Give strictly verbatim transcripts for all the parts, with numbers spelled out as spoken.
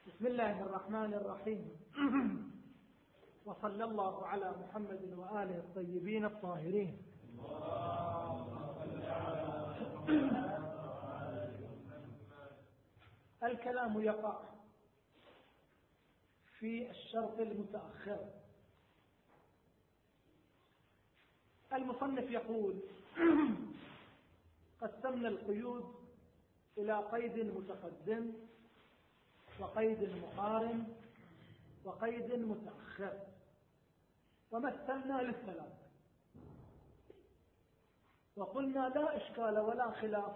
بسم الله الرحمن الرحيم. وصلى الله على محمد وآله الطيبين الطاهرين. الكلام يقع في الشرط المتأخر. المصنف يقول: قسمنا القيود إلى قيد متقدم وقيد مقارن وقيد متأخر، ومثلنا للثلاثة وقلنا لا إشكال ولا خلاف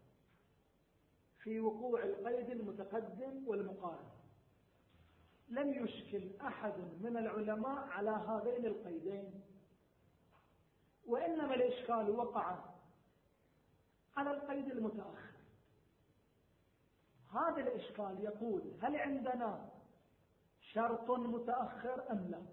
في وقوع القيد المتقدم والمقارن. لم يشكل أحد من العلماء على هذين القيدين، وإنما الإشكال وقع على القيد المتأخر. هذا الإشكال يقول: هل عندنا شرط متأخر أم لا؟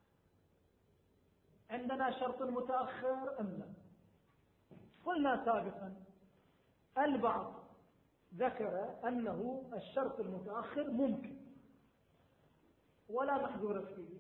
عندنا شرط متأخر أم لا؟ قلنا سابقا البعض ذكر أنه الشرط المتأخر ممكن ولا محظور فيه.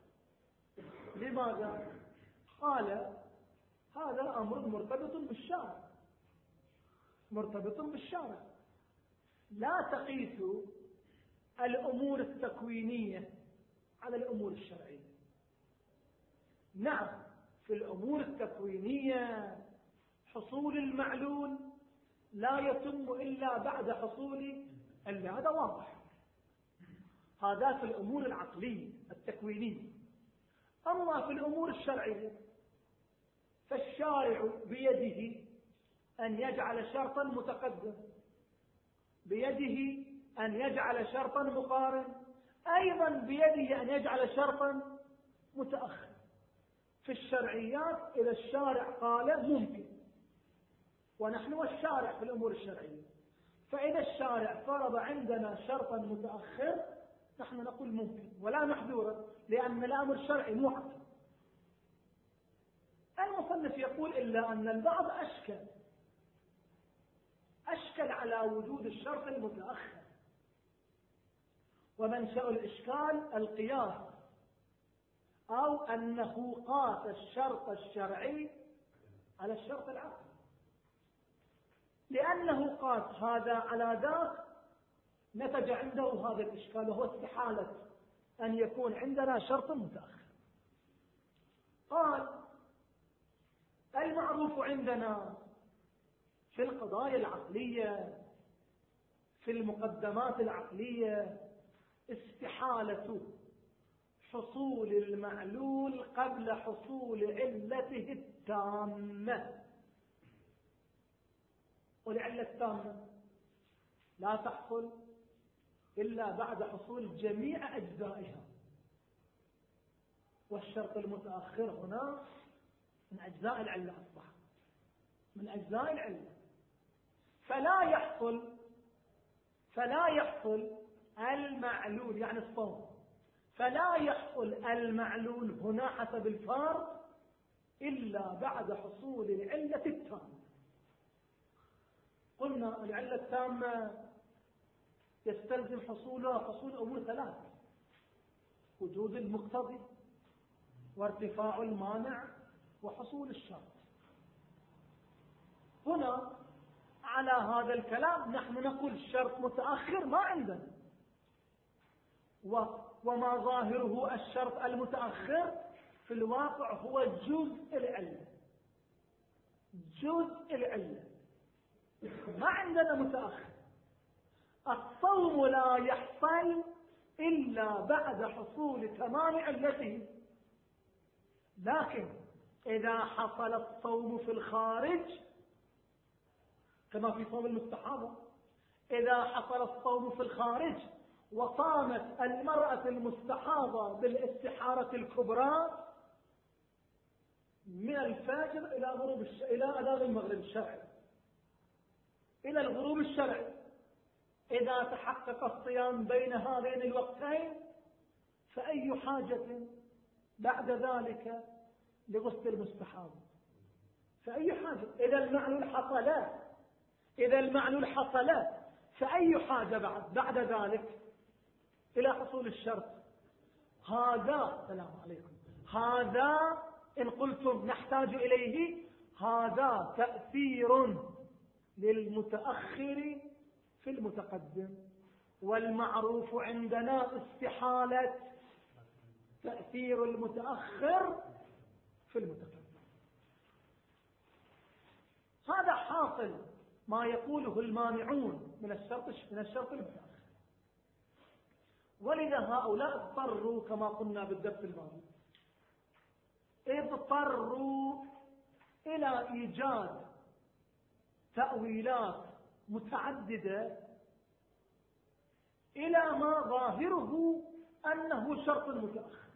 لماذا؟ قال: هذا أمر مرتبط بالشارع، مرتبط بالشارع، لا تقيس الأمور التكوينية على الأمور الشرعية. نعم، في الأمور التكوينية حصول المعلول لا يتم إلا بعد حصول العلة، هذا واضح، هذا في الأمور العقلية التكوينية. أما في الأمور الشرعية فالشارع بيده أن يجعل شرطا متقدم، بيده أن يجعل شرطا مقارن، أيضا بيده أن يجعل شرطا متأخر. في الشرعيات إذا الشارع قال ممكن، ونحن والشارع في الأمور الشرعية، فإذا الشارع فرض عندنا شرطا متأخر نحن نقول ممكن ولا محذورا، لأن الأمر الشرعي مو عقل. المصنف يقول: إلا أن البعض أشكل أشكل على وجود الشرط المتأخر، ومنشأ الإشكال القياس، أو أنه قاس الشرط الشرعي على الشرط العقلي. لأنه قاس هذا على ذاك نتج عنده هذا الإشكال، وهو استحالة أن يكون عندنا شرط متأخر. قال: المعروف عندنا في القضايا العقلية، في المقدمات العقلية، استحالة حصول المعلول قبل حصول علته التامة. والعلة التامة لا تحصل إلا بعد حصول جميع أجزائها، والشرط المتأخر هنا من أجزاء العلة، أصبح من أجزاء العلة، فلا يحصل فلا يحصل المعلول، يعني الصوم، فلا يحصل المعلول هنا حسب الفارق إلا بعد حصول العلة التامة. قلنا العلة التامة يستلزم حصولها حصول أمور ثلاث: وجود المقتضي، وارتفاع المانع، وحصول الشرط. هنا على هذا الكلام نحن نقول الشرط متأخر ما عندنا، وما ظاهره الشرط المتأخر في الواقع هو جزء العلة، جزء العلة، ما عندنا متأخر. الصوم لا يحصل إلا بعد حصول تمام علته، لكن إذا حصل الصوم في الخارج كما في صوم المستحاضة، إذا حصل الصوم في الخارج وصامت المرأة المستحاضة بالاستحارة الكبرى من الفجر إلى غروب الش... إلى أذان المغرب الشرعي، إلى الغروب الشرعي، إذا تحقق الصيام بين هذين الوقتين فأي حاجة بعد ذلك لغسل المستحاضة؟ فأي حاجة؟ إذا المعلول حصل إذا المعلول حصل فأي حاجة بعد بعد ذلك؟ إلى حصول الشرط. هذا السلام عليكم، هذا إن قلتم نحتاج إليه، هذا تأثير للمتأخر في المتقدم، والمعروف عندنا استحالة تأثير المتأخر في المتقدم. هذا حاصل ما يقوله المانعون من الشرط من الشرط المتأخر. ولذا هؤلاء اضطروا كما قلنا بالدرس الماضي، اضطروا إلى إيجاد تأويلات متعددة إلى ما ظاهره أنه شرط متأخر،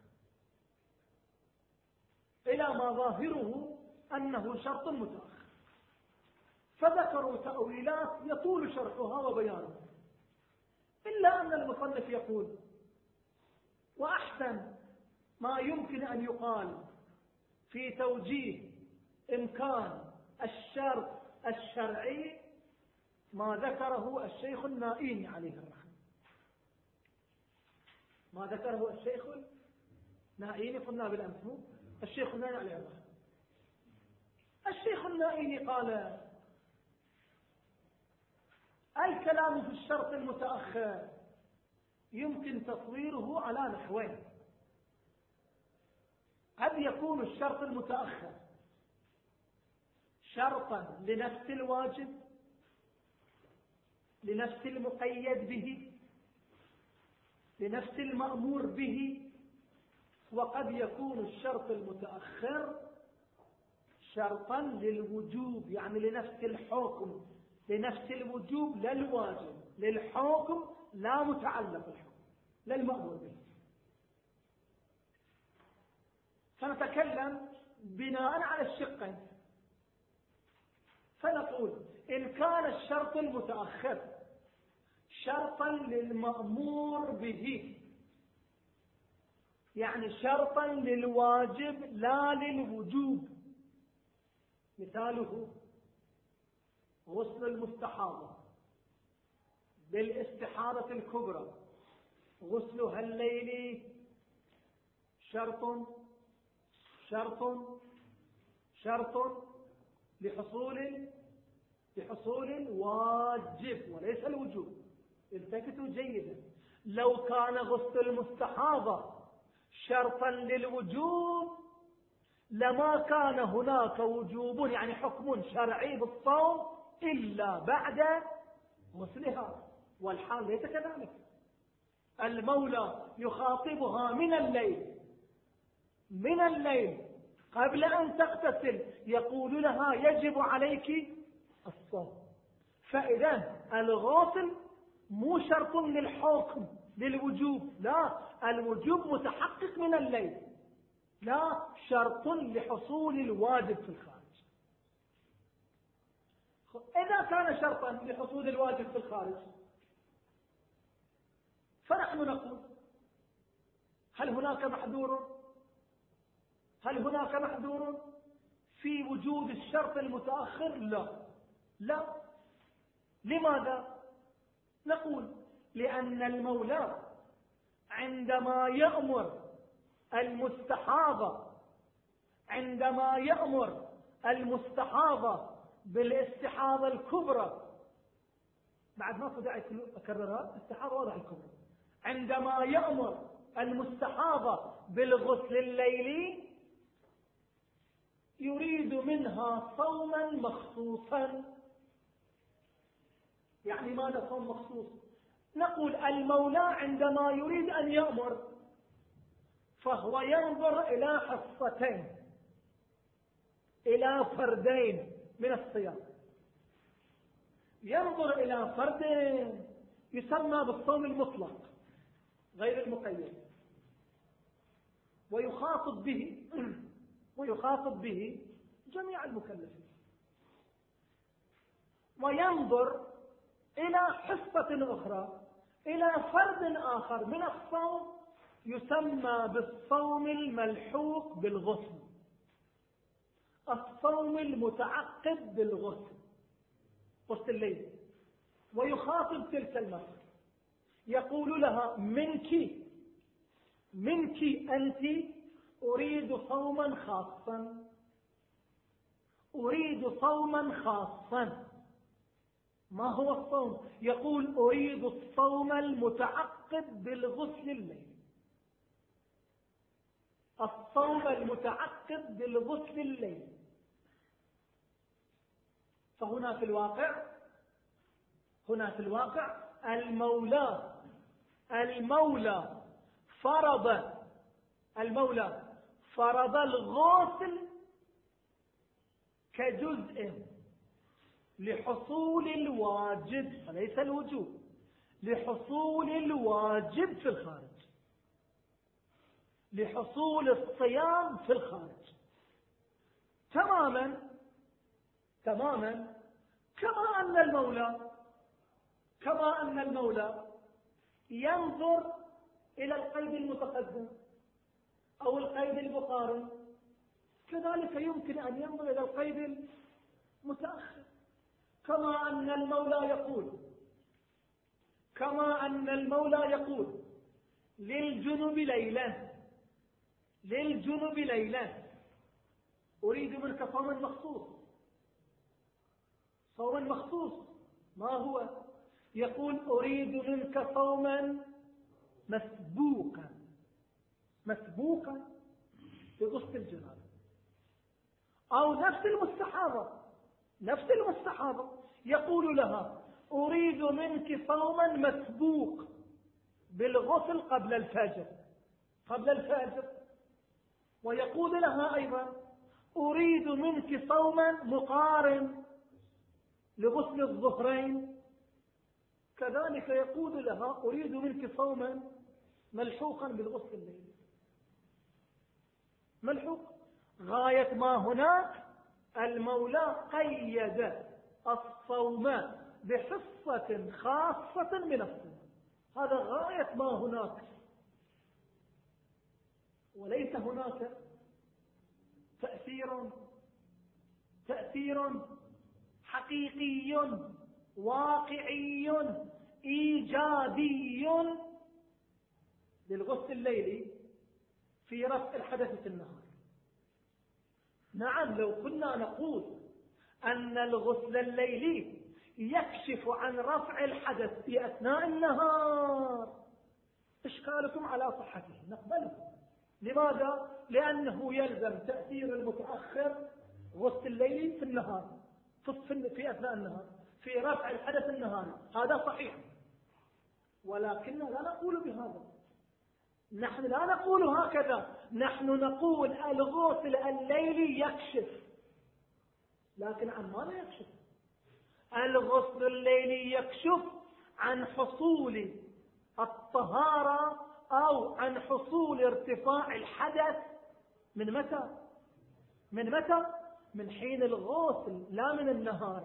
إلى ما ظاهره أنه شرط متأخر، فذكروا تأويلات يطول شرحها وبيانها. إلا أن المصنف يقول: وأحسن ما يمكن أن يقال في توجيه إمكان الشرط الشرعي ما ذكره الشيخ النائيني عليه الرحمة. ما ذكره الشيخ النائيني قلنا بالأمس، الشيخ النائيني عليه الرحمة. الشيخ النائيني قال: الكلام في الشرط المتأخر يمكن تصويره على نحوين. قد يكون الشرط المتأخر شرطا لنفس الواجب، لنفس المقيد به، لنفس المأمور به. وقد يكون الشرط المتأخر شرطا للوجوب، يعني لنفس الحكم، لنفس الوجوب لا الواجب، للحكم لا متعلق الحكم، لا المأمور به. فنتكلم بناء على الشقين، فنقول: إن كان الشرط المتأخر شرطا للمأمور به، يعني شرطا للواجب لا للوجوب، مثاله غسل المستحاضة بالاستحاضة الكبرى، غسلها الليلي شرط شرط شرط لحصول لحصول الواجب وليس الوجوب. التفتوا جيدا، لو كان غسل المستحاضة شرطا للوجوب لما كان هناك وجوب، يعني حكم شرعي بالصوم، إلا بعد غسلها، والحال ليس كذلك. المولى يخاطبها من الليل من الليل قبل أن تغتسل، يقول لها: يجب عليك الصوم. فإذا الغسل مو شرط للحكم للوجوب، لا، الوجوب متحقق من الليل، لا شرط لحصول الواجب في الخارج. إذا كان شرطا لحصول الواجب في الخارج، فنحن نقول: هل هناك محذور؟ هل هناك محذور في وجود الشرط المتأخر؟ لا لا. لماذا؟ نقول: لأن المولى عندما يأمر المستحاضة عندما يأمر المستحاضة بالاستحاضة الكبرى، بعد ما داعي أكررها، استحاضة واضح الكبرى، عندما يأمر المستحاضة بالغسل الليلي يريد منها صوما مخصوصا. يعني ماذا صوم مخصوص؟ نقول: المولى عندما يريد أن يأمر فهو ينظر إلى حصتين، إلى فردين من الصيام. ينظر إلى فرد يسمى بالصوم المطلق غير المقيد، ويخاطب به ويخاطب به جميع المكلفين. وينظر إلى حصة أخرى، إلى فرد آخر من الصوم يسمى بالصوم الملحوق بالغسل، الصوم المتعقد بالغسل، غسل الليل، ويخاطب تلك المرأة. يقول لها منك منك أنت أريد صوما خاصا، أريد صوما خاصا. ما هو الصوم؟ يقول أريد الصوم المتعقب بالغسل الليلي، الصوم المتعقب بالغسل الليلي. فهنا في الواقع هنا في الواقع المولى المولى فرض المولى فرض الغسل كجزء لحصول الواجب وليس الوجوب، لحصول الواجب في الخارج، لحصول الصيام في الخارج تماما تماما كما أن المولى كما أن المولى ينظر إلى القيد المتقدم أو القيد المقارن، كذلك يمكن أن ينظر إلى القيد المتأخر. كما أن المولى يقول كما أن المولى يقول للجنب ليلا للجنب ليلا أريد منك صوما مخصوص، صوما مخصوص. ما هو؟ يقول أريد منك صوما مسبوقا مسبوقا بغسل الجنابة. أو نفس المستحاضة نفس المستحاضة يقول لها أريد منك صوما مسبوق بالغسل قبل الفجر قبل الفجر ويقول لها أيضا أريد منك صوما مقارن لغسل الظهرين. كذلك يقول لها أريد منك صوما ملحوقا بالغسل الليلي، ملحوق. غاية ما هناك المولى قيد الصوم بحصة خاصة من الصوم، هذا غاية ما هناك، وليس هناك تأثير تأثير حقيقي واقعي إيجابي للغسل الليلي في رفع الحدث في النهار. نعم، لو كنا نقول أن الغسل الليلي يكشف عن رفع الحدث في أثناء النهار إشكالكم على صحته نقبله. لماذا؟ لأنه يلزم تأثير المتأخر غسل الليلي في النهار في أثناء النهار في رفع الحدث النهاري، هذا صحيح، ولكننا لا نقول بهذا. نحن لا نقول هكذا، نحن نقول الغسل الليلي يكشف، لكن عن ماذا يكشف؟ الغسل الليلي يكشف عن حصول الطهارة أو عن حصول ارتفاع الحدث من متى؟ من متى؟ من حين الغسل لا من النهار،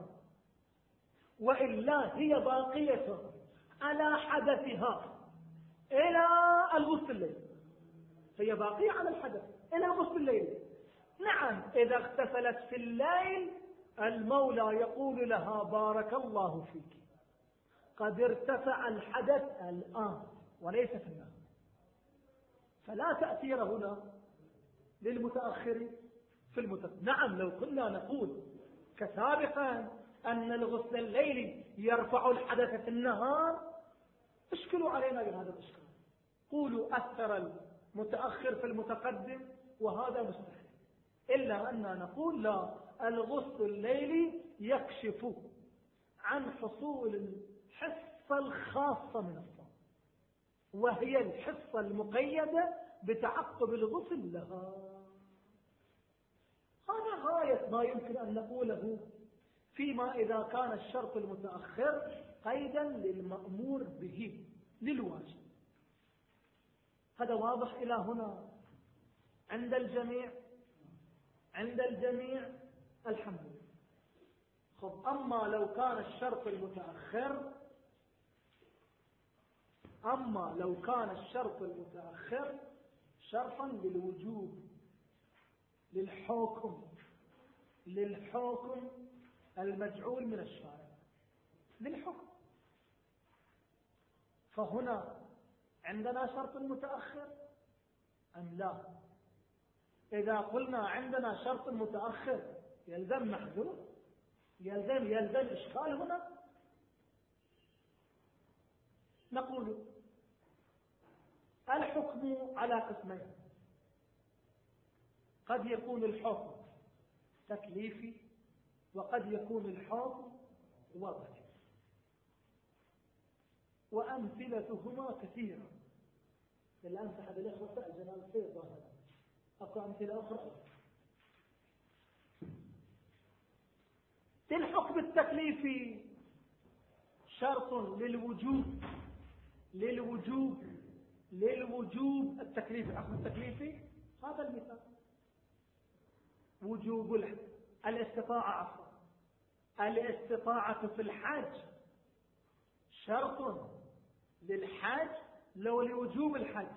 وإلا هي باقية على حدثها إلى الغسل الليل، هي باقية على الحدث إلى الغسل الليل. نعم، إذا اغتسلت في الليل المولى يقول لها بارك الله فيك قد ارتفع الحدث الآن وليس في النهار، فلا تأثير هنا للمتأخر في المتقدم. نعم، لو كنا نقول كسابقا أن الغسل الليلي يرفع الحدث في النهار اشكلوا علينا بهذا الاشكال، قولوا أثر المتأخر في المتقدم وهذا مستحيل. إلا أننا نقول لا، الغسل الليلي يكشف عن حصول الحصة الخاصة من الصوم، وهي الحصة المقيدة بتعقب الغسل لها. هذا غاية ما يمكن أن نقوله فيما إذا كان الشرط المتأخر قيدا للمأمور به للواجب. هذا واضح إلى هنا عند الجميع؟ عند الجميع الحمد لله. خب، أما لو كان الشرط المتأخر أما لو كان الشرط المتأخر شرطا للوجوب للحكم للحكم المجعول من الشارع للحكم، فهنا عندنا شرط متأخر أم لا؟ إذا قلنا عندنا شرط متأخر يلزم محذور، يلزم يلزم إشكال هنا. نقول الحكم على قسمين، قد يكون الحكم تكليفي وقد يكون الحكم وضعي، وأمثلتهما كثيرة. الآن سحب الإخوة سأل الخير ظاهرا، أكو أمثلة أخرى. في الحكم التكليفي شرط للوجوب للوجوب للوجوب التكليفي. الحكم التكليفي هذا المثال، وجوب الاستطاعة عفوا الاستطاعة في الحج شرط للحج لو لوجوب الحج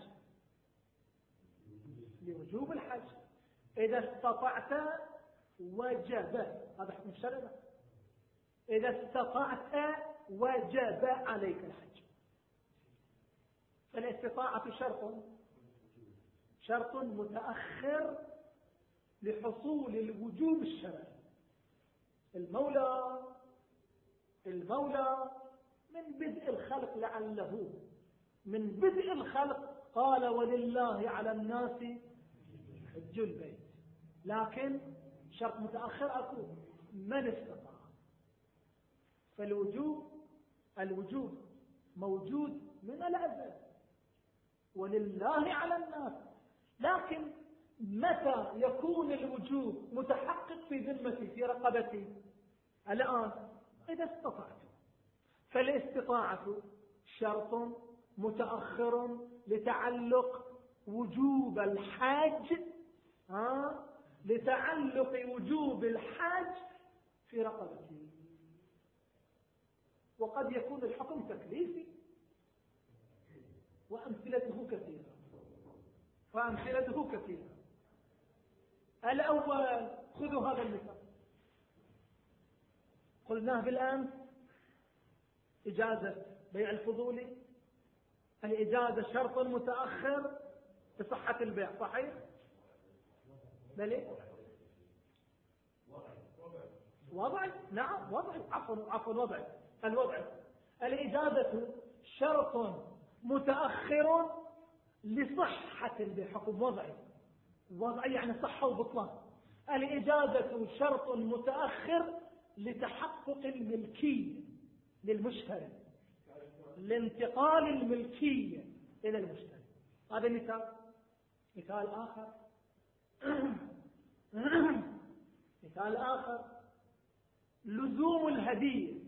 لوجوب الحج إذا استطعت وجب، هذا حكم الشرع. إذا استطعت وجب عليك الحج. فالاستطاعة شرط شرط متأخر لحصول الوجوب الشرعي. المولى المولى من بدء الخلق لعله من بدء الخلق قال ولله على الناس حج البيت، لكن شرط متأخر أكو من استطاع. فالوجوب الوجوب موجود من الأزل ولله على الناس، لكن متى يكون الوجوب متحقق في ذمتي في رقبتي؟ الآن إذا استطعت. فالاستطاعة شرط متأخر لتعلق وجوب الحاج ها لتعلق وجوب الحاج في رقبتي. وقد يكون الحكم تكليفي، وأمثلته كثيرة وأمثلته كثيرة. الأول خذوا هذا المثال قلناه بالأمس، إجازة بيع الفضولي. الإجازة شرط متأخر بصحة البيع، صحيح؟ بلي وضعي، نعم وضعي، عفوا عفوا وضعي الوضع. الإجازة شرط متأخر لصحة البيع، حكم وضعي. وضعي يعني صحة وبطلان. الإجازة شرط متأخر لتحقق الملكية للمشتري، لانتقال الملكية إلى المشتري. هذا مثال. مثال آخر مثال آخر لزوم الهدية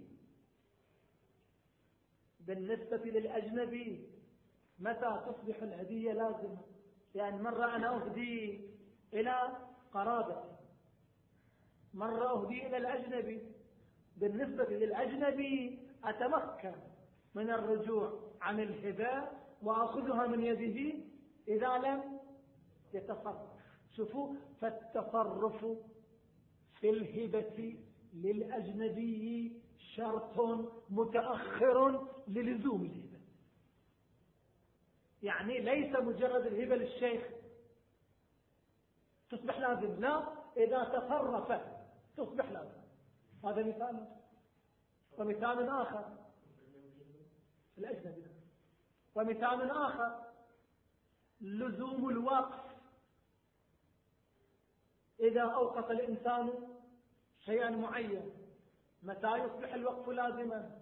بالنسبة للأجنبي. متى تصبح الهدية لازمة؟ يعني مرة أنا أهدي إلى قرابتي، مرة أهدي إلى الأجنبي. بالنسبة للأجنبي أتمكن من الرجوع عن الهبة وأخذها من يده إذا لم يتصرف. شوفوا، فالتصرف في الهبة للأجنبي شرط متأخر للزوم الهبة. يعني ليس مجرد الهبة للشيخ تصبح لازم، لا، إذا تصرف تصبح لازم. هذا مثال. ومثال آخر الأجنبي. ومثال آخر لزوم الوقف. إذا أوقف الإنسان شيئا معين، متى يصبح الوقف لازما؟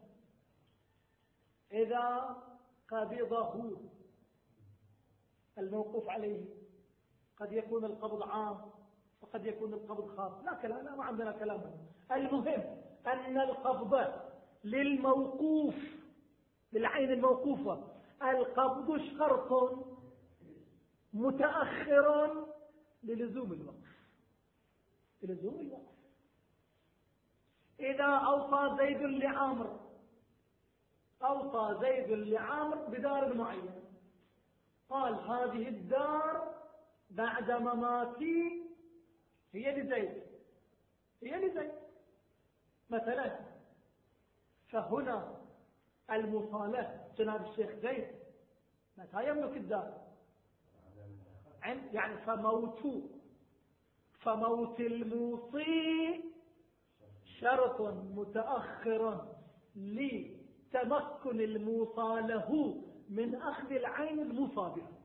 إذا قبضه الموقوف عليه. قد يكون القبض عام وقد يكون القبض خاص، لا كلام، لا ما عندنا كلام. المهم أن القبض للموقوف، للعين الموقوفة، القبض شرط متأخر للزوم الوقف للزوم الوقف. إذا أوصى زيد لعامر أوصى زيد لعامر بدار معين، قال هذه الدار بعد مماتي هي لزيد هي لزيد مثلا. فهنا المصالحة جناب الشيخ زيد متى يملك الدار؟ يعني فموت فموت الموصي شرط متأخر لتمكن الموصى له من أخذ العين الموصى بها.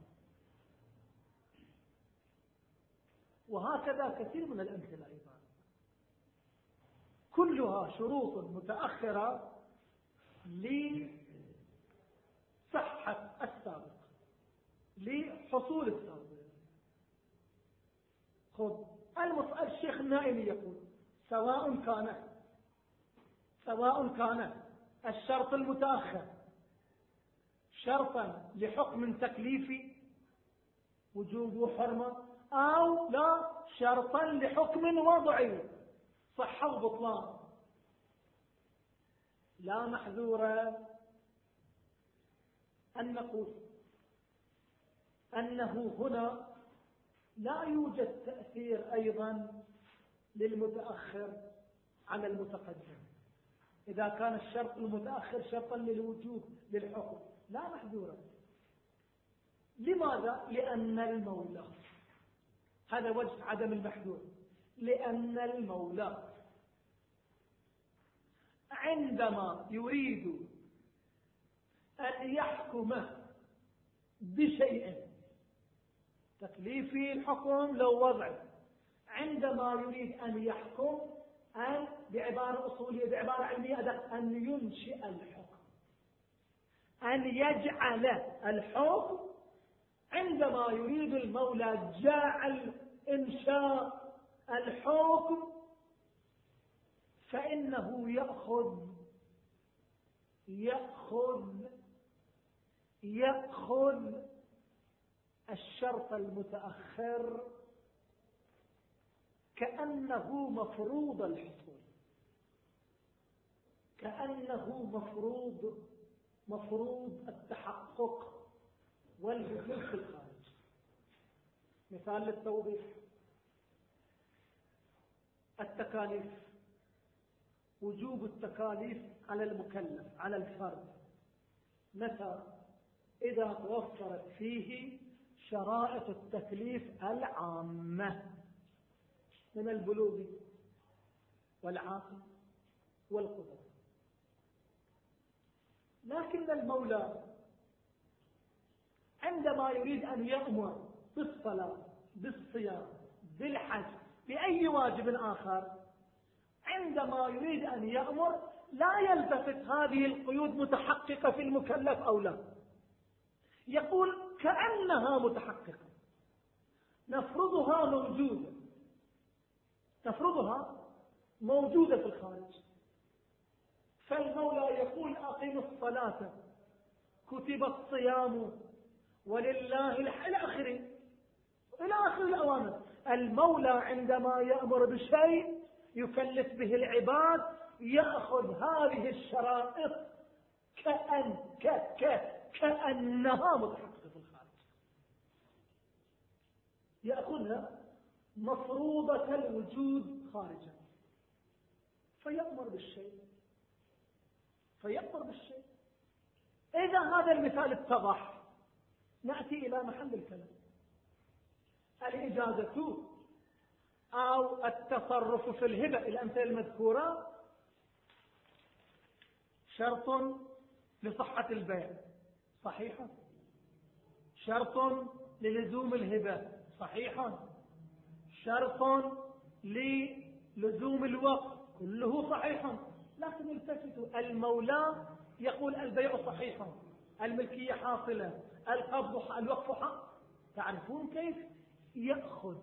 وهكذا كثير من الأمثلة أيضا كلها شروط متأخرة لصحة السابق لحصول السابق. خذ الشيخ النائمي يقول سواء كان سواء كان الشرط المتأخر شرطا لحكم تكليفي وجوب وحرمة أو لا شرطا لحكم وضعي صحة وبطلان، لا محذور أن نقول أنه هنا لا يوجد تأثير أيضا للمتأخر على المتقدم إذا كان الشرط المتأخر شرطا للوجوب للحكم، لا محذورا. لماذا؟ لأن المولى، هذا وجه عدم المحذور، لأن المولى عندما يريد أن يحكم بشيء تكليفي الحكم لو وضع، عندما يريد أن يحكم أن بعبارة أصولية بعبارة علمية أن ينشئ الحكم، أن يجعل الحكم. عندما يريد المولى جعل إنشاء الحكم فإنه يأخذ يأخذ يأخذ الشرط المتأخر كأنه مفروض الحصول، كأنه مفروض مفروض التحقق والحصول في الخارج. مثال للتوضيح: التكاليف، وجوب التكاليف على المكلف على الفرد متى؟ إذا توفرت فيه شرائط التكليف العامة من البلوغ والعقل والقدرة. لكن المولى عندما يريد أن يأمر بالصلاة بالصيام بالحج بأي واجب آخر، عندما يريد أن يأمر لا يلتفت هذه القيود متحققة في المكلف أو لا، يقول كأنها متحققة، نفرضها موجودة نفرضها موجودة في الخارج. فالمولى يقول أقيم الصلاة كتب الصيام ولله إلى آخره إلى آخر الأوامر. المولى عندما يأمر بشيء يكلف به العباد يأخذ هذه الشرائط كأن ك ك كأنها متحققة في الخارج، يأخذها مفروضة الوجود خارجا فيأمر بالشيء فيأمر بالشيء. إذا هذا المثال اتضح نأتي إلى محل الكلام. الإجازة أو التصرف في الهبة، الأمثلة المذكورة شرط لصحة البيع صحيح، شرط للزوم الهبة صحيح، شرط للزوم الوقت كله صحيح. لكن التفتوا، المولى يقول البيع صحيح، الملكية حاصلة، القبض الوقف حق. تعرفون كيف يأخذ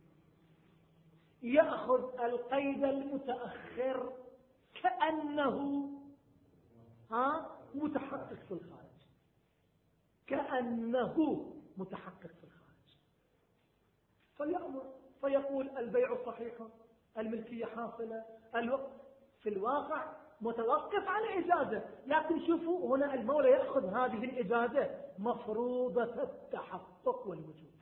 يأخذ القيد المتأخر كأنه ها متحقق في الخارج، كأنه متحقق في الخارج، فيأمر فيقول البيع صحيح، الملكية حاصلة، الوقف في الواقع متوقف على إجازة. لكن شوفوا هنا المولى يأخذ هذه الإجازة مفروضة التحقق والوجود.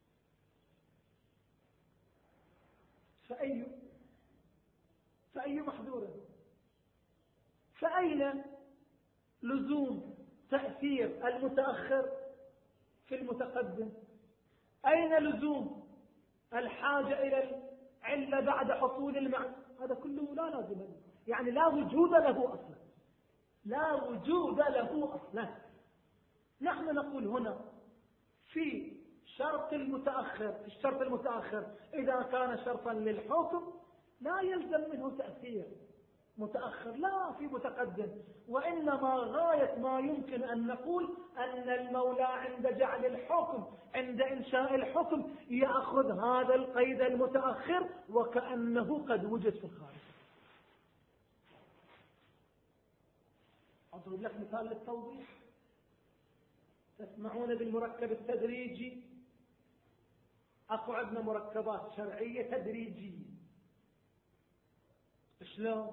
فأي فأي محذور؟ فأين لزوم تأثير المتأخر في المتقدم؟ أين لزوم الحاجة إلى العلة بعد حصول المعنى؟ هذا كله لا لازم له، يعني لا وجود له أصلا، لا وجود له أصلا. نحن نقول هنا في شرط المتأخر، في الشرط المتأخر إذا كان شرطا للحكم لا يلزم منه تأثير متأخر لا في متقدم، وإنما غاية ما يمكن أن نقول أن المولى عند جعل الحكم، عند إنشاء الحكم، يأخذ هذا القيد المتأخر وكأنه قد وجد في الخارج. أضرب لك مثال للتوضيح. تسمعون بالمركب التدريجي؟ أكو عندنا مركبات شرعية تدريجية. شلون؟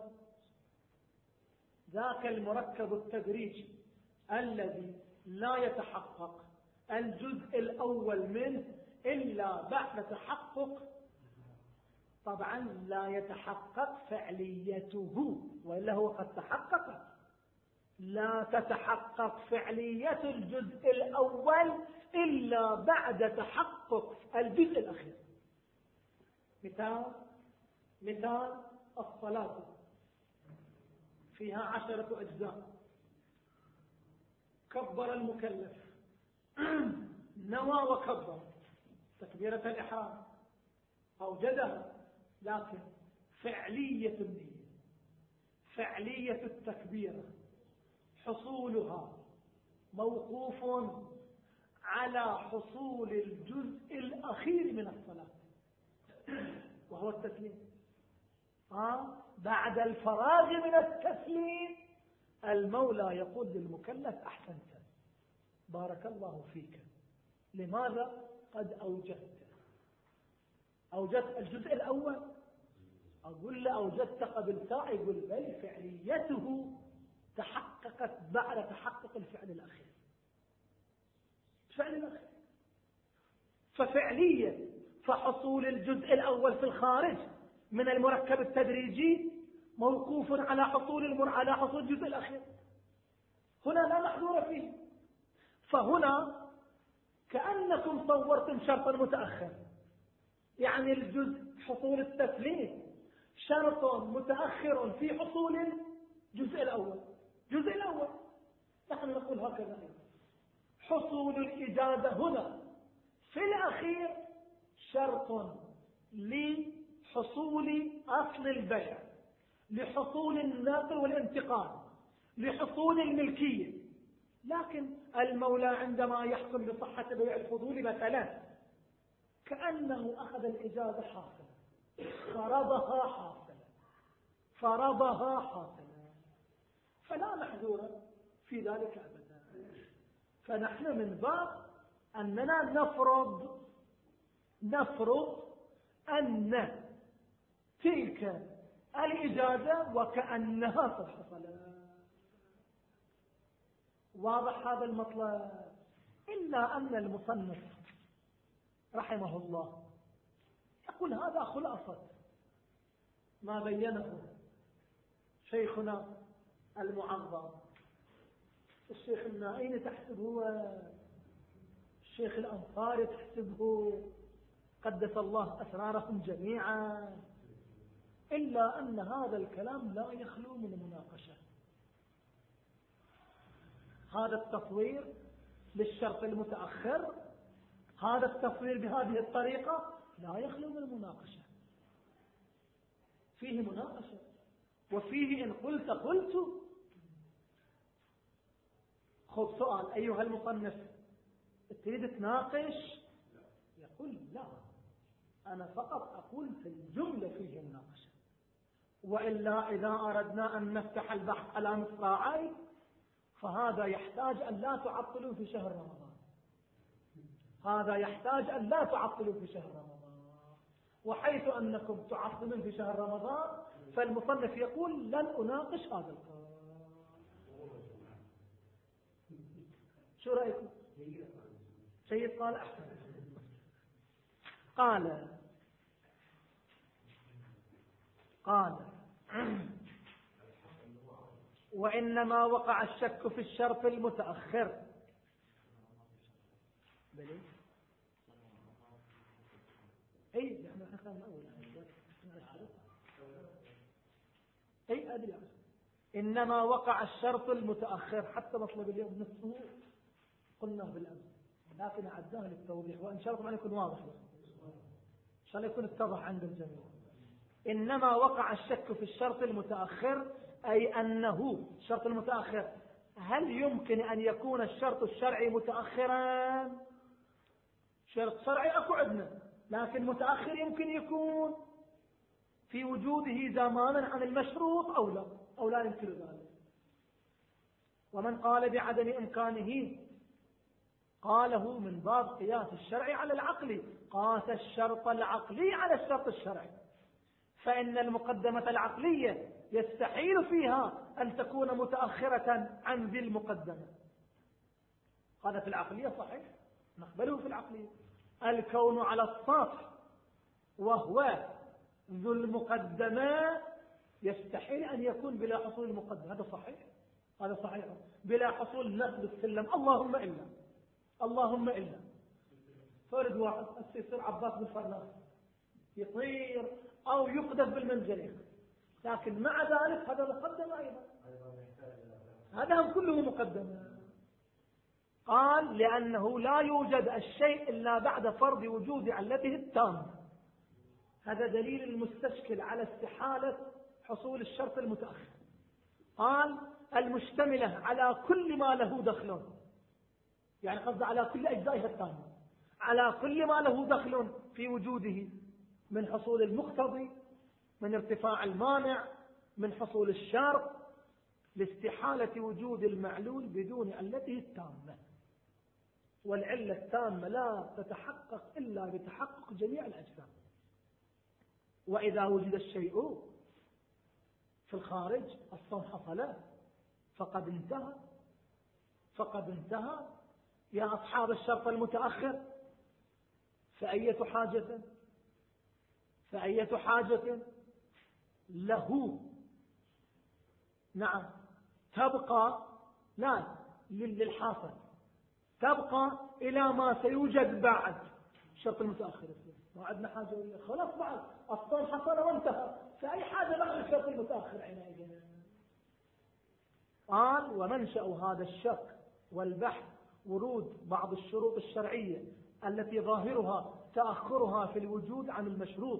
ذاك المركب التدريجي الذي لا يتحقق الجزء الأول منه إلا بعد تحقق، طبعا لا يتحقق فعليته، وإلا هو قد تحقق. لا تتحقق فعلية الجزء الأول إلا بعد تحقق الجزء الأخير. مثال مثال الصلاة فيها عشرة أجزاء. كبر المكلف، نوى وكبر تكبيرة الإحرام، أوجدها، لكن فعلية النية، فعلية التكبيرة، حصولها موقوف على حصول الجزء الأخير من الصلاة وهو التسليم. آه بعد الفراغ من التسليم المولى يقول للمكلف أحسنت، بارك الله فيك. لماذا؟ قد أوجدت أوجدت الجزء الأول. أقول له أوجدت قبل ساعة، يقول بل فعليته تحققت بعد تحقق الفعل الأخير. الفعل الأخير ففعلية فحصول الجزء الأول في الخارج من المركب التدريجي موقوف على حصول المر... على حصول الجزء الأخير. هنا لا محظور فيه. فهنا كأنكم صورتم شرطا متأخر، يعني الجزء حصول التسليم شرط متأخر في حصول الجزء الأول. الجزء الأول نحن نقول هكذا، حصول الإجازة هنا في الأخير شرط لحصول أصل البيع، لحصول النقل والانتقال، لحصول الملكية. لكن المولى عندما يحكم بصحة بيع الفضول مثلا كأنه أخذ الإجازة حاصلة، فرضها حاصلة، فرضها حاصلة، فلا محذور في ذلك أبدا. فنحن من باب أننا نفرض نفرض أن تلك الإجازة وكأنها قد حصلت. واضح هذا المطلب؟ إلا أن المصنف رحمه الله يقول هذا خلاصة ما بينه شيخنا المعظم الشيخ النائين، تحسبه الشيخ الأنصاري، تحسبه قدس الله أسرارهم جميعا. إلا أن هذا الكلام لا يخلو من مناقشة. هذا التصوير للشرط المتأخر، هذا التصوير بهذه الطريقة لا يخلو من مناقشة، فيه مناقشة. وفيه إن قلت قلت. خذ سؤال أيها المصنف، تريد تناقش؟ يقول لا، أنا فقط أقول في الجملة فيه مناقشة، وإلا إذا أردنا أن نفتح البحث على مصراعي فهذا يحتاج أن لا تعطلوا في شهر رمضان، هذا يحتاج أن لا تعطلوا في شهر رمضان. وحيث أنكم تعطلون في شهر رمضان فالمصنف يقول لن أناقش هذا القول. شو رأيكم؟ سيد قال أحسن. قال قال وإنما وقع الشك في الشرط المتأخر. بلي أي احنا حكينا أول أي أدري. إنما وقع الشرط المتأخر حتى مطلب اليوم نصفه قلناه بالأمس، لكن أعداه للتوضيح، وإن شاء الله أن يكون واضح، إن شاء الله يكون اتضح عند الجميع. إنما وقع الشك في الشرط المتأخر أي أنه الشرط المتأخر هل يمكن أن يكون الشرط الشرعي متأخرا؟ شرط شرعي أكو عندنا، لكن متأخر يمكن يكون في وجوده زمانا عن المشروط أو لا أو لا يمكن ذلك. ومن قال بعدم إمكانه قاله من باب قياس الشرعي على العقلي، قاس الشرط العقلي على الشرط الشرعي، فإن المقدمة العقلية يستحيل فيها أن تكون متأخرة عن ذي المقدمة. هذا في العقلية صحيح، نقبله في العقلية. الكون على السطح وهو ذو المقدمة يستحيل أن يكون بلا حصول المقدمة، هذا صحيح، هذا صحيح، بلا حصول نقل السلم، اللهم إلا اللهم إلا فرد واحد يصير عباس بن فرناس يطير أو يقذف بالمنجنيق، لكن مع ذلك هذا مقدمة أيضا، هذا هم كله مقدمة. قال لأنه لا يوجد الشيء إلا بعد فرض وجود علته التام. هذا دليل المستشكل على استحالة حصول الشرط المتأخر. قال المشتملة على كل ما له دخل، يعني قصد على كل أجزائها التامة، على كل ما له دخل في وجوده من حصول المقتضي، من ارتفاع المانع، من حصول الشرط، لاستحالة وجود المعلول بدون علته التامة. والعلة التامة لا تتحقق إلا بتحقق جميع الأجزاء. وإذا وجد الشيء في الخارج الصوم حصل فقد انتهى فقد انتهى. يا أصحاب الشرط المتأخر فأية حاجة فأية حاجة له نعم تبقى لا للحاصل، تبقى إلى ما سيوجد بعد الشرط المتأخر. ما عندنا حاجة ولا خلاص بعد الصوم حصل وانتهى، فأي حاجة بعد الشرط المتأخر عناية. قال ومنشأ هذا الشك والبحث ورود بعض الشروط الشرعية التي ظاهرها تأخرها في الوجود عن المشروط،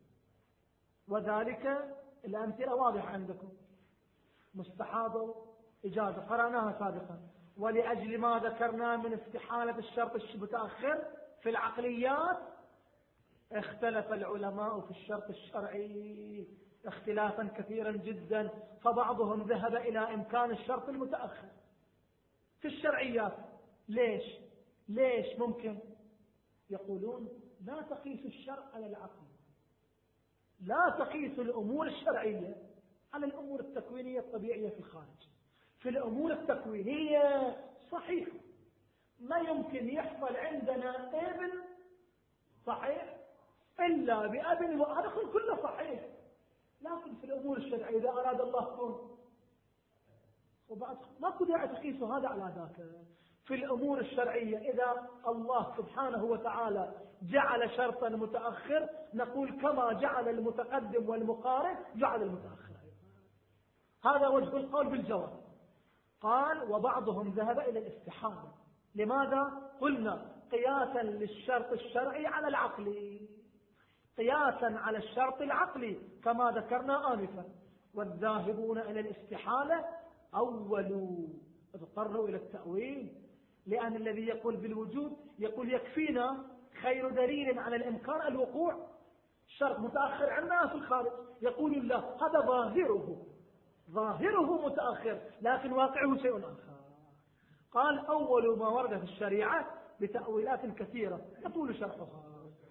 وذلك الأمثلة واضحة عندكم، مستحاضة إجازة قرأناها سابقا. ولأجل ما ذكرنا من استحالة الشرط المتأخر في العقليات اختلف العلماء في الشرط الشرعي اختلافا كثيرا جدا، فبعضهم ذهب إلى إمكان الشرط المتأخر في الشرعيات. ليش؟ ليش ممكن؟ يقولون لا تقيس الشرع على العقل، لا تقيس الأمور الشرعية على الأمور التكوينية الطبيعية في الخارج. في الأمور التكوينية صحيح ما يمكن يحصل عندنا ابن صحيح إلا بأب، وهذا كله صحيح. لكن في الأمور الشرعية إذا أراد الله كون وبعد ما كنت تقيس هذا على ذاك. في الأمور الشرعية إذا الله سبحانه وتعالى جعل شرطا متأخر نقول كما جعل المتقدم والمقارن جعل المتأخر. هذا وجه القول بالجواب. قال وبعضهم ذهب إلى الاستحالة. لماذا؟ قلنا قياسا للشرط الشرعي على العقلي، قياسا على الشرط العقلي كما ذكرنا آنفا. والذاهبون إلى الاستحالة أولوا اضطروا إلى التأويل، لأن الذي يقول بالوجود يقول يكفينا خير دليل على الإمكان الوقوع شرط متأخر عنا في الخارج. يقول الله هذا ظاهره ظاهره متأخر لكن واقعه شيء آخر. قال أول ما ورد في الشريعة بتأويلات كثيرة يطول شرحها.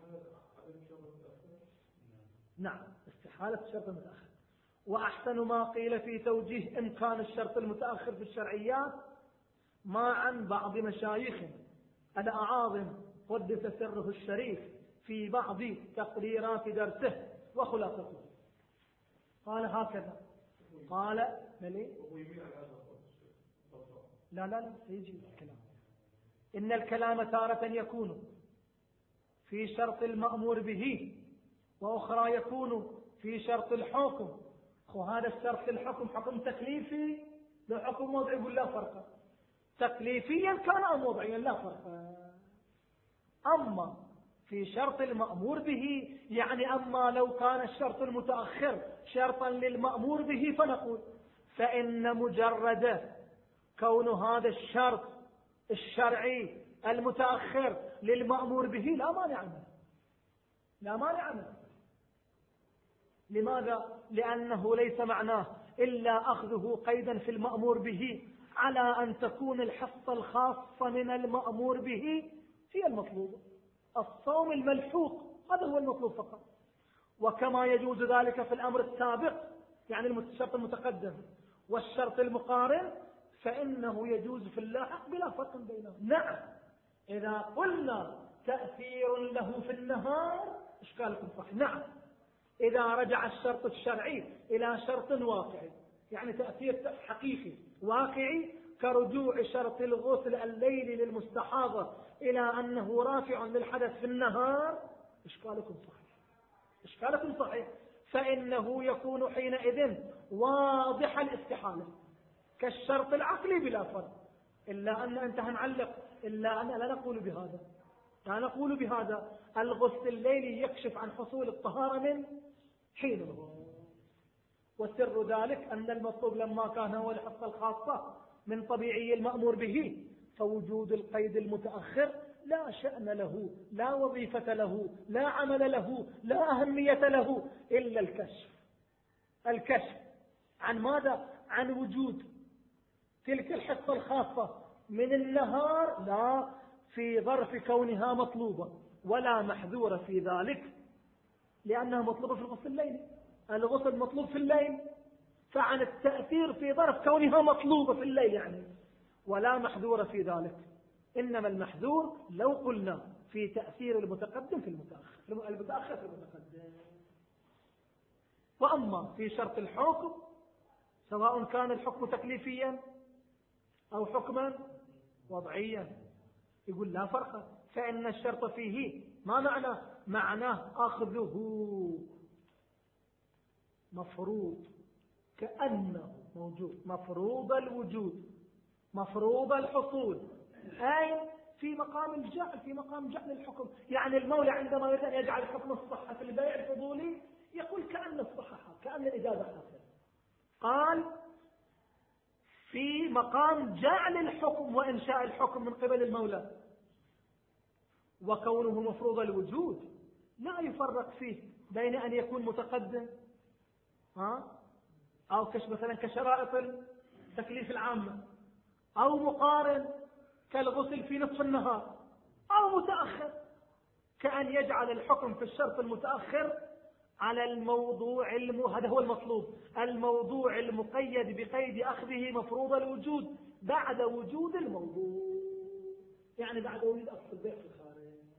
نعم استحالة الشرط المتأخر. وأحسن ما قيل في توجيه إمكان الشرط المتأخر في الشرعيات ما عن بعض مشايخنا الأعاظم قدس سره الشريف في بعض تقريرات درسه وخلاصته. قال هكذا، قال ملي؟ لا لا لا سيجي الكلام. إن الكلام تارة يكون في شرط المأمور به، وأخرى يكون في شرط الحكم. وهذا الشرط الحكم حكم تكليفي لو حكم وضعي ولا فرق، تكليفيا كان أم وضعيا لا فرق. أما في شرط المأمور به يعني أما لو كان الشرط المتأخر شرطا للمأمور به فنقول فإن مجرد كون هذا الشرط الشرعي المتأخر للمأمور به لا مانع منه، لا مانع منه. لماذا؟ لأنه ليس معناه إلا أخذه قيدا في المأمور به على أن تكون الحصة الخاصة من المأمور به هي المطلوبة. الصوم الملحوق هذا هو المطلوب فقط. وكما يجوز ذلك في الأمر السابق يعني الشرط المتقدم والشرط المقارن فإنه يجوز في اللاحق بلا فرق بينهم. نعم إذا قلنا تأثير له في النهار إشكالكم صحيح. نعم إذا رجع الشرط الشرعي إلى شرط واقعي يعني تأثير حقيقي واقعي كرجوع شرط الغسل الليلي للمستحاضة إلى أنه رافع للحدث في النهار إشكالكم صحيح، إشكالكم صحيح. فإنه يكون حينئذ واضح الاستحالة كالشرط العقلي بلا فرق. إلا أن أنت هنعلق إلا أن لا نقول بهذا، لا نقول بهذا. الغسل الليلي يكشف عن حصول الطهارة من حينه، وسر ذلك أن المطلوب لما كان هو الحصة الخاصة من طبيعي المأمور به فوجود القيد المتأخر لا شأن له لا وظيفة له لا عمل له لا أهمية له إلا الكشف. الكشف عن ماذا؟ عن وجود تلك الحصة الخاصة من النهار لا في ظرف كونها مطلوبة ولا محذورة في ذلك لأنها مطلوبة في الغسل الليلي. الغسل مطلوب في الليل فعن التأثير في ظرف كونها مطلوبة في الليل يعني ولا محذورة في ذلك. إنما المحذور لو قلنا في تأثير المتقدم في المتأخر المتأخر في المتقدم. وأما في شرط الحكم سواء كان الحكم تكليفيا أو حكما وضعيا يقول لا فرق. فإن الشرط فيه ما معنى؟ معناه أخذه مفروض كأنه موجود، مفروض الوجود، مفروض الحصول، أي في مقام الجعل، في مقام جعل الحكم. يعني المولى عندما يريد أن يجعل حكم الصحة في البيع الفضولي يقول كأن الصحة كأن الإجازة حاصلة. قال في مقام جعل الحكم وإنشاء الحكم من قبل المولى. وكونه مفروض الوجود لا يفرق فيه بين أن يكون متقدم ها أو كش مثلا كشرائط التكليف العامة أو مقارن كالغسل في نصف النهار أو متأخر كأن يجعل الحكم في الشرط المتأخر على الموضوع الم... هذا هو المطلوب، الموضوع المقيد بقيد أخذه مفروض الوجود بعد وجود الموضوع، يعني بعد وجود أصل البيع في الخارج.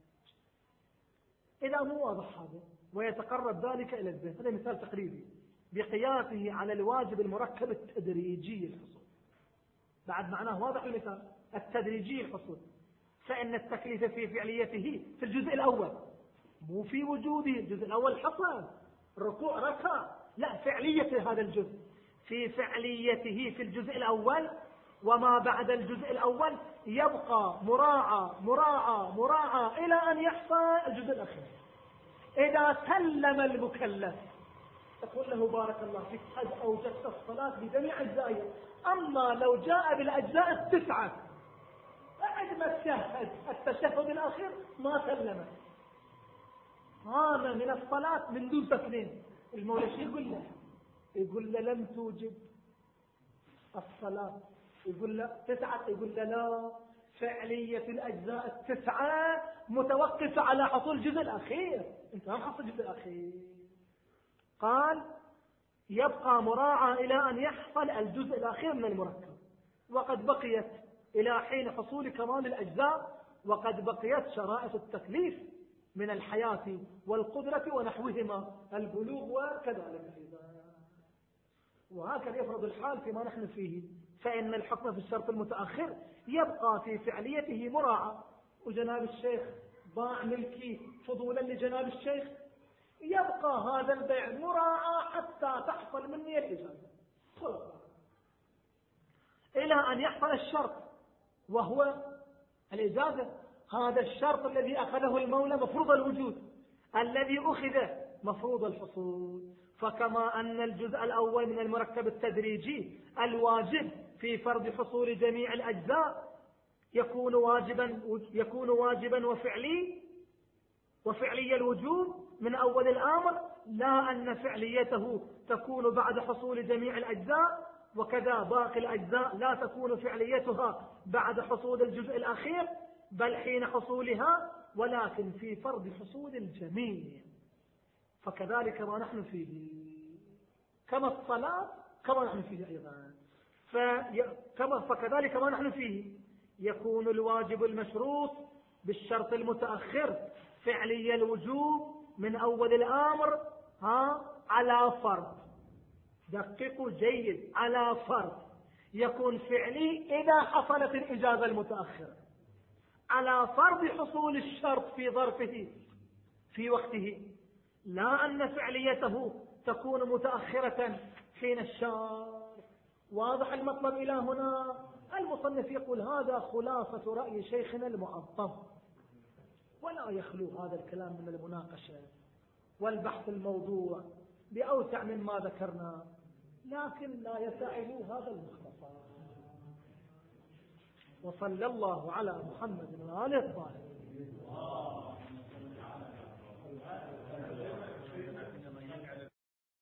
إذا مو واضح هذا ويتقرب ذلك إلى الذهن، هذا مثال تقريبي بقياسه على الواجب المركب التدريجي الحصول. بعد معناه واضح المثال التدريجي الحصول. فإن التكليف في فعليته في الجزء الأول مو في وجوده. الجزء الأول حصل ركوع ركع، لا فعلية هذا الجزء في فعليته في الجزء الأول. وما بعد الجزء الأول يبقى مراعى مراعى مراعى إلى أن يحصل الجزء الأخير. إذا سلم المكلف تقول له بارك الله فيك قد أوجدت الصلاة بجميع أجزائها. أما لو جاء بالأجزاء التسعة بعد ما تشهد التشهد الأخير ما سلم هذا من الصلاة من دون تسليم، المولى شو يقول له؟ يقول له لم توجب الصلاة. يقول له تسعة، يقول له لا، فعلية الأجزاء التسعة متوقفة على حصول الجزء الأخير، انت ما حصل الجزء الأخير. قال يبقى مراعى إلى أن يحصل الجزء الأخير من المركب، وقد بقيت إلى حين حصول كمال الأجزاء، وقد بقيت شرائط التكليف من الحياة والقدرة ونحوهما، البلوغ وكذلك أيضا. وهكذا يفرض الحال فيما نحن فيه. فإن الحكم في الشرط المتأخر يبقى في فعليته مراعاة. وجناب الشيخ باع ملكي فضولا لجناب الشيخ، يبقى هذا البيع مراعاة حتى تحصل مني الإجازة إلى أن يحصل الشرط وهو الإجازة. هذا الشرط الذي أخذه المولى مفروض الوجود، الذي أخذ مفروض الحصول. فكما أن الجزء الأول من المركب التدريجي الواجب في فرض حصول جميع الأجزاء يكون واجبا يكون واجبا وفعلي وفعلي الوجوب من أول الأمر، لا أن فعليته تكون بعد حصول جميع الأجزاء، وكذا باقي الأجزاء لا تكون فعليتها بعد حصول الجزء الأخير بل حين حصولها، ولكن في فرض حصول الجميع. فكذلك ما نحن فيه، كما الصلاة كما نحن فيه أيضا، فكذلك ما نحن فيه يكون الواجب المشروط بالشرط المتأخر فعلي الوجوب من أول الأمر ها على فرض، دققوا جيد، على فرض يكون فعلي إذا حصلت الإجازة المتأخرة، على فرض حصول الشرط في ظرفه في وقته، لا أن فعليته تكون متأخرة حين الشرط. واضح المطلب إلى هنا؟ المصنف يقول هذا خلاصة رأي شيخنا المعظم، ولا يخلو هذا الكلام من المناقشة والبحث الموضوع بأوسع مما ذكرنا، لكن لا يساعد هذا المختصر. وصلى الله على محمد وآله الطاهرين.